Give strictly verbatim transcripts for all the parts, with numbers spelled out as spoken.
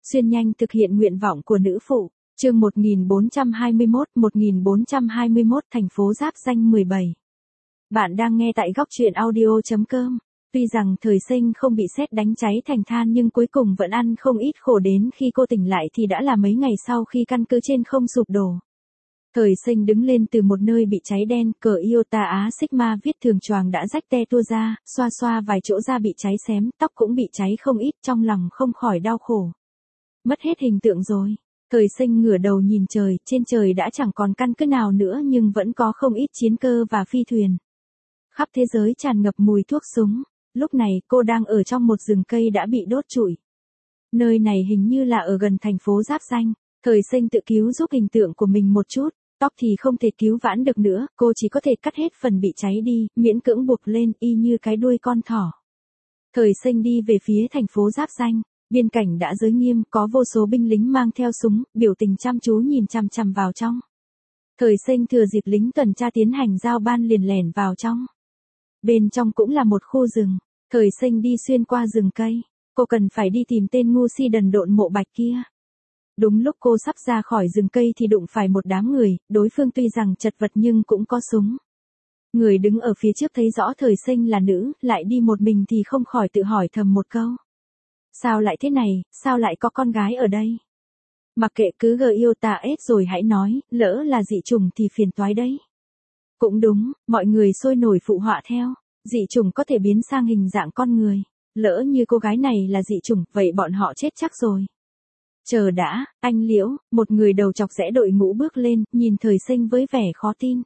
Xuyên nhanh thực hiện nguyện vọng của nữ phụ. Chương một nghìn bốn trăm hai mươi mốt, một nghìn bốn trăm hai mươi mốt thành phố giáp ranh mười bảy. Bạn đang nghe tại góc truyện audio chấm com. Tuy rằng thời sinh không bị sét đánh cháy thành than nhưng cuối cùng vẫn ăn không ít khổ, đến khi cô tỉnh lại thì đã là mấy ngày sau khi căn cứ trên không sụp đổ. Thời sinh đứng lên từ một nơi bị cháy đen, cờ Iota Á Sigma viết thường choàng đã rách te tua ra, xoa xoa vài chỗ da bị cháy xém, tóc cũng bị cháy không ít, trong lòng không khỏi đau khổ. Mất hết hình tượng rồi. Thời sinh ngửa đầu nhìn trời, trên trời đã chẳng còn căn cứ nào nữa nhưng vẫn có không ít chiến cơ và phi thuyền. Khắp thế giới tràn ngập mùi thuốc súng. Lúc này cô đang ở trong một rừng cây đã bị đốt trụi. Nơi này hình như là ở gần thành phố giáp ranh. Thời sinh tự cứu giúp hình tượng của mình một chút. Tóc thì không thể cứu vãn được nữa, cô chỉ có thể cắt hết phần bị cháy đi, miễn cưỡng buộc lên y như cái đuôi con thỏ. Thời sinh đi về phía thành phố giáp ranh. Biên cảnh đã giới nghiêm, có vô số binh lính mang theo súng, biểu tình chăm chú nhìn chằm chằm vào trong. Thời sinh thừa dịp lính tuần tra tiến hành giao ban liền lẻn vào trong. Bên trong cũng là một khu rừng. Thời sinh đi xuyên qua rừng cây. Cô cần phải đi tìm tên ngu si đần độn Mộ Bạch kia. Đúng lúc cô sắp ra khỏi rừng cây thì đụng phải một đám người, đối phương tuy rằng chật vật nhưng cũng có súng. Người đứng ở phía trước thấy rõ thời sinh là nữ, lại đi một mình thì không khỏi tự hỏi thầm một câu. Sao lại thế này, sao lại có con gái ở đây? Mặc kệ cứ gờ yêu ta ết rồi hãy nói, lỡ là dị chủng thì phiền toái đấy. Cũng đúng, mọi người sôi nổi phụ họa theo, dị chủng có thể biến sang hình dạng con người. Lỡ như cô gái này là dị chủng, vậy bọn họ chết chắc rồi. Chờ đã, anh Liễu, một người đầu chọc rẽ đội ngũ bước lên, nhìn thời sinh với vẻ khó tin.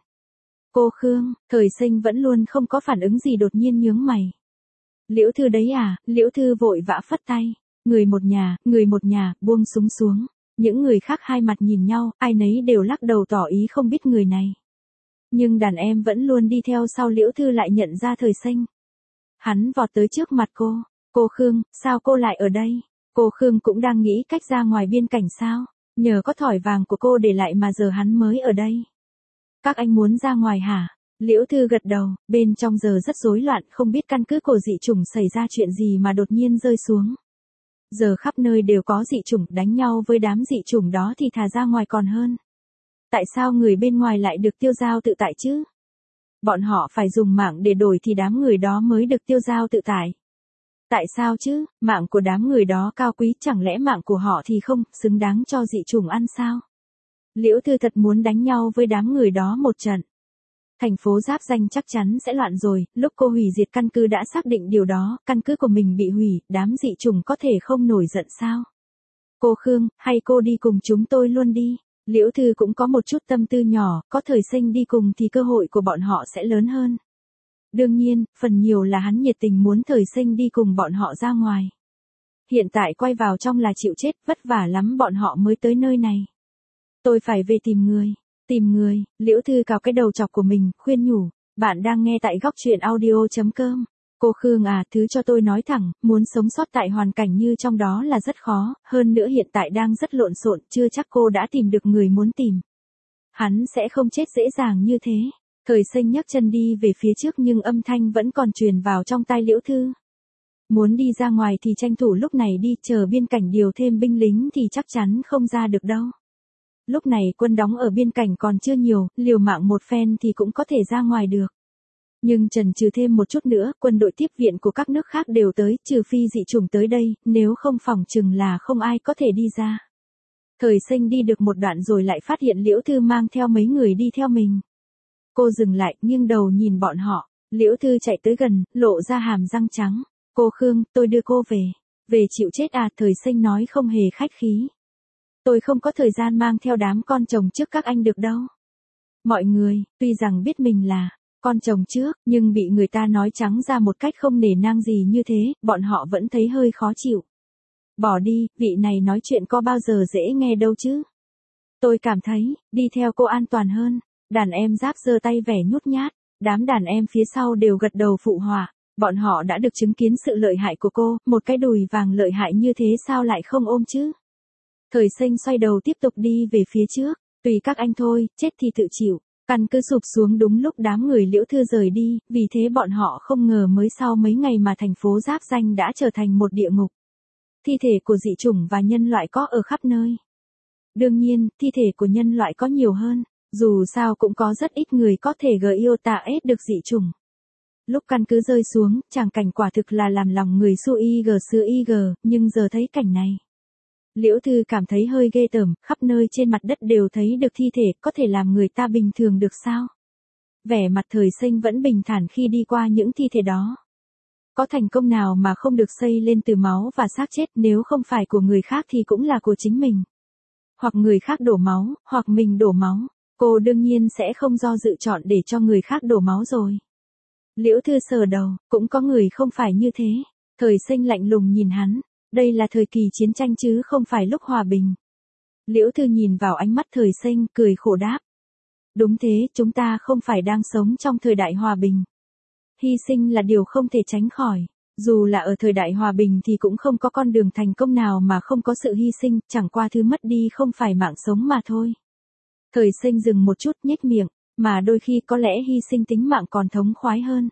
Cô Khương, thời sinh vẫn luôn không có phản ứng gì, đột nhiên nhướng mày. Liễu Thư đấy à? Liễu Thư vội vã phất tay. Người một nhà, người một nhà, buông súng xuống. Những người khác hai mặt nhìn nhau, ai nấy đều lắc đầu tỏ ý không biết người này. Nhưng đàn em vẫn luôn đi theo sau Liễu Thư lại nhận ra thời sinh. Hắn vọt tới trước mặt cô. Cô Khương, sao cô lại ở đây? Cô Khương cũng đang nghĩ cách ra ngoài biên cảnh sao? Nhờ có thỏi vàng của cô để lại mà giờ hắn mới ở đây. Các anh muốn ra ngoài hả? Liễu Thư gật đầu, bên trong giờ rất rối loạn, không biết căn cứ của dị chủng xảy ra chuyện gì mà đột nhiên rơi xuống. Giờ khắp nơi đều có dị chủng, đánh nhau với đám dị chủng đó thì thà ra ngoài còn hơn. Tại sao người bên ngoài lại được tiêu dao tự tại chứ? Bọn họ phải dùng mạng để đổi thì đám người đó mới được tiêu dao tự tại. Tại sao chứ, mạng của đám người đó cao quý, chẳng lẽ mạng của họ thì không, xứng đáng cho dị chủng ăn sao? Liễu Thư thật muốn đánh nhau với đám người đó một trận. Thành phố giáp ranh chắc chắn sẽ loạn rồi, lúc cô hủy diệt căn cứ đã xác định điều đó, căn cứ của mình bị hủy, đám dị chủng có thể không nổi giận sao? Cô Khương, hay cô đi cùng chúng tôi luôn đi. Liễu Thư cũng có một chút tâm tư nhỏ, có thời sinh đi cùng thì cơ hội của bọn họ sẽ lớn hơn. Đương nhiên, phần nhiều là hắn nhiệt tình muốn thời sinh đi cùng bọn họ ra ngoài. Hiện tại quay vào trong là chịu chết, vất vả lắm bọn họ mới tới nơi này. Tôi phải về tìm người. Tìm người, Liễu Thư cào cái đầu chọc của mình, khuyên nhủ. Bạn đang nghe tại góc truyện audio chấm com. Cô Khương à, thứ cho tôi nói thẳng, muốn sống sót tại hoàn cảnh như trong đó là rất khó, hơn nữa hiện tại đang rất lộn xộn, chưa chắc cô đã tìm được người muốn tìm. Hắn sẽ không chết dễ dàng như thế. Thời sinh nhấc chân đi về phía trước nhưng âm thanh vẫn còn truyền vào trong tai Liễu Thư. Muốn đi ra ngoài thì tranh thủ lúc này đi, chờ biên cảnh điều thêm binh lính thì chắc chắn không ra được đâu. Lúc này quân đóng ở biên cảnh còn chưa nhiều, liều mạng một phen thì cũng có thể ra ngoài được. Nhưng chần chừ thêm một chút nữa, quân đội tiếp viện của các nước khác đều tới, trừ phi dị chủng tới đây, nếu không phỏng chừng là không ai có thể đi ra. Thời sinh đi được một đoạn rồi lại phát hiện Liễu Thư mang theo mấy người đi theo mình. Cô dừng lại, nghiêng đầu nhìn bọn họ. Liễu Thư chạy tới gần, lộ ra hàm răng trắng. Cô Khương, tôi đưa cô về. Về chịu chết à? Thời sinh nói không hề khách khí. Tôi không có thời gian mang theo đám con chồng trước các anh được đâu. Mọi người, tuy rằng biết mình là con chồng trước, nhưng bị người ta nói trắng ra một cách không nể nang gì như thế, bọn họ vẫn thấy hơi khó chịu. Bỏ đi, vị này nói chuyện có bao giờ dễ nghe đâu chứ. Tôi cảm thấy, đi theo cô an toàn hơn. Đàn em giáp giơ tay vẻ nhút nhát, đám đàn em phía sau đều gật đầu phụ họa. Bọn họ đã được chứng kiến sự lợi hại của cô, một cái đùi vàng lợi hại như thế sao lại không ôm chứ. Thời sinh xoay đầu tiếp tục đi về phía trước, tùy các anh thôi, chết thì tự chịu. Căn cứ sụp xuống đúng lúc đám người Liễu Thư rời đi, vì thế bọn họ không ngờ mới sau mấy ngày mà thành phố giáp ranh đã trở thành một địa ngục. Thi thể của dị chủng và nhân loại có ở khắp nơi. Đương nhiên, thi thể của nhân loại có nhiều hơn, dù sao cũng có rất ít người có thể giết được dị chủng. Lúc căn cứ rơi xuống, tràng cảnh quả thực là làm lòng người su y gờ sư y gờ, nhưng giờ thấy cảnh này. Liễu Thư cảm thấy hơi ghê tởm, khắp nơi trên mặt đất đều thấy được thi thể, có thể làm người ta bình thường được sao? Vẻ mặt Thời Sinh vẫn bình thản khi đi qua những thi thể đó. Có thành công nào mà không được xây lên từ máu và xác chết, nếu không phải của người khác thì cũng là của chính mình. Hoặc người khác đổ máu, hoặc mình đổ máu, cô đương nhiên sẽ không do dự chọn để cho người khác đổ máu rồi. Liễu Thư sờ đầu, cũng có người không phải như thế. Thời Sinh lạnh lùng nhìn hắn, đây là thời kỳ chiến tranh chứ không phải lúc hòa bình. Liễu Thư nhìn vào ánh mắt Thời Sinh, cười khổ đáp. Đúng thế, chúng ta không phải đang sống trong thời đại hòa bình. Hy sinh là điều không thể tránh khỏi. Dù là ở thời đại hòa bình thì cũng không có con đường thành công nào mà không có sự hy sinh, chẳng qua thứ mất đi không phải mạng sống mà thôi. Thời Sinh dừng một chút nhếch miệng, mà đôi khi có lẽ hy sinh tính mạng còn thống khoái hơn.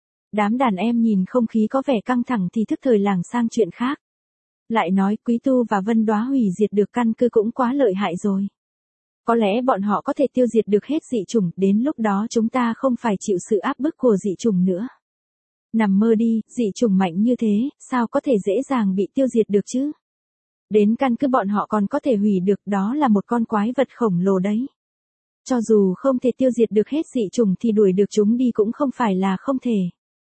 Đám đàn em nhìn không khí có vẻ căng thẳng thì thức thời lảng sang chuyện khác. Lại nói Quý Tu và Vân Đóa hủy diệt được căn cứ cũng quá lợi hại rồi. Có lẽ bọn họ có thể tiêu diệt được hết dị chủng, đến lúc đó chúng ta không phải chịu sự áp bức của dị chủng nữa. Nằm mơ đi, dị chủng mạnh như thế, sao có thể dễ dàng bị tiêu diệt được chứ? Đến căn cứ bọn họ còn có thể hủy được, đó là một con quái vật khổng lồ đấy. Cho dù không thể tiêu diệt được hết dị chủng thì đuổi được chúng đi cũng không phải là không thể.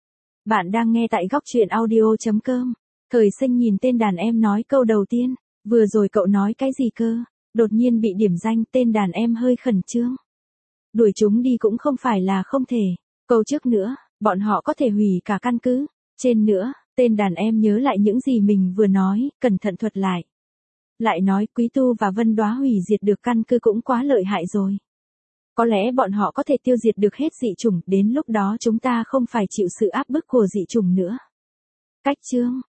Bạn đang nghe tại góc truyện audio chấm com. Thời Sinh nhìn tên đàn em nói câu đầu tiên, vừa rồi cậu nói cái gì cơ? Đột nhiên bị điểm danh, tên đàn em hơi khẩn trương. Đuổi chúng đi cũng không phải là không thể. Câu trước nữa, bọn họ có thể hủy cả căn cứ. Trên nữa, tên đàn em nhớ lại những gì mình vừa nói, cẩn thận thuật lại. Lại nói Quý Tu và Vân Đóa hủy diệt được căn cứ cũng quá lợi hại rồi. Có lẽ bọn họ có thể tiêu diệt được hết dị chủng, đến lúc đó chúng ta không phải chịu sự áp bức của dị chủng nữa. Cách chương